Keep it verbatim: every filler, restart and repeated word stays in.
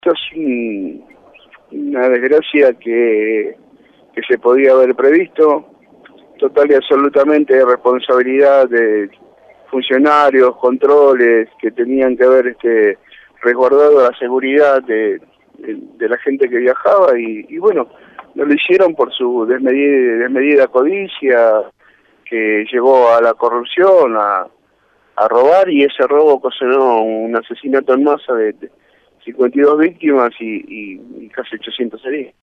Esto es un, una desgracia que, que se podía haber previsto, total y absolutamente de responsabilidad de funcionarios, controles que tenían que haber este, resguardado la seguridad de, de, de la gente que viajaba y, y bueno, no lo hicieron por su desmedida, desmedida codicia que llevó a la corrupción, a, a robar, y ese robo ocasionó un asesinato en masa de, de cincuenta y dos víctimas y, y, y casi ochocientos heridos.